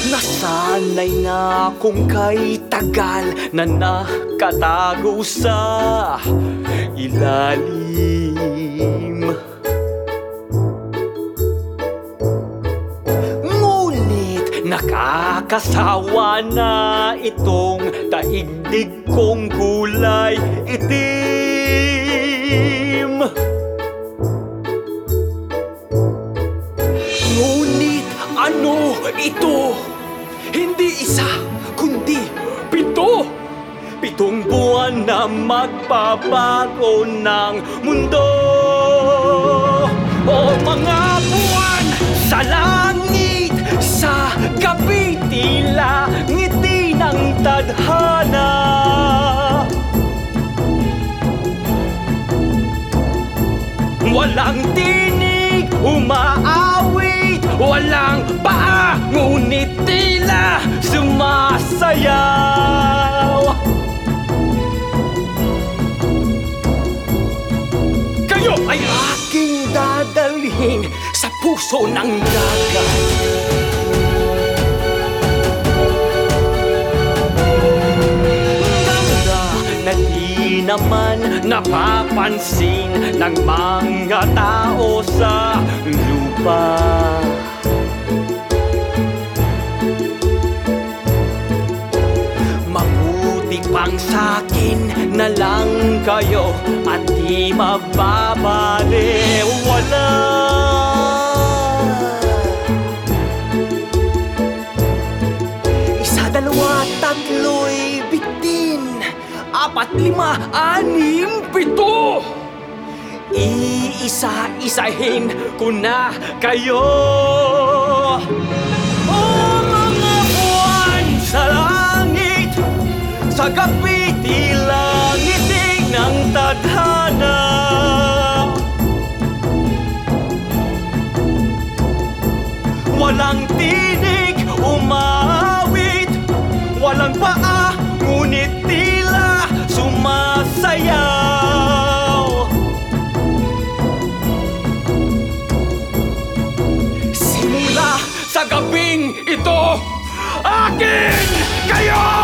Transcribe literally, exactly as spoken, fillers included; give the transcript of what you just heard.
Nasanay na kung kay tagal na nakatago sa ilalim. Ngunit nakakasawa na itong daigdig kong kulay itim. Ngunit ano ito? Hindi isa, kundi pito. Pitong buwan na magbabago ng mundo. O mga buwan sa langit, sa gabi tila ngiti ng tadhana. Walang tinig, umaawit, walang paa, ngunit tila sumasayaw. Kayo ay aking dadalhin sa puso ng dagat. Ganda na di naman napapansin ng mga tao sa lupa. Mabuti pang sa'kin na lang kayo at di mababaliwala. Isa, dalawa, tatlo'y bitin. Apat, lima, anim, pito. Iisa-isahin ko na kayo. O mga buwan sa langit, sa gabi tila ngitig ng tadhana. Walang tinig, umawit, walang paa, ngunit tila sumasayaw. Simula sa gabing ito, akin kayo!